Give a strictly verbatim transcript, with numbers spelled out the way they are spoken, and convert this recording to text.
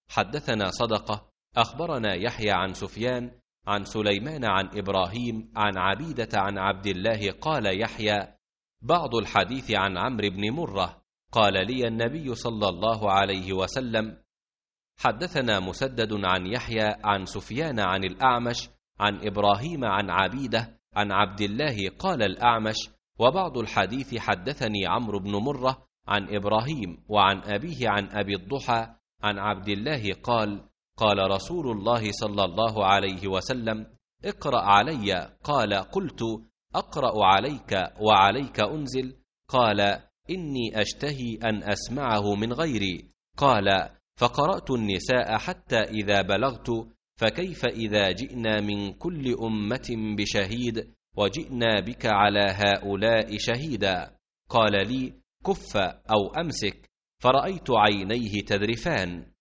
حدثنا صدقة أخبرنا يحيى عن سفيان عن سليمان عن إبراهيم عن عبيدة عن عبد الله قال يحيى: بعض الحديث عن عمرو بن مرة قال لي النبي صلى الله عليه وسلم. حدثنا مسدد عن يحيى عن سفيان عن الأعمش عن إبراهيم عن عبيدة عن عبد الله قال الأعمش: وبعض الحديث حدثني عمرو بن مرة عن إبراهيم وعن أبيه عن أبي الضحى عن عبد الله قال: قال رسول الله صلى الله عليه وسلم: اقرأ علي. قال: قلت: أقرأ عليك وعليك أنزل؟ قال: إني أشتهي أن أسمعه من غيري. قال: فقرأت النساء حتى إذا بلغت: فكيف إذا جئنا من كل أمة بشهيد وجئنا بك على هؤلاء شهيدا؟ قال لي: كف أو أمسك. فرأيت عينيه تذرفان.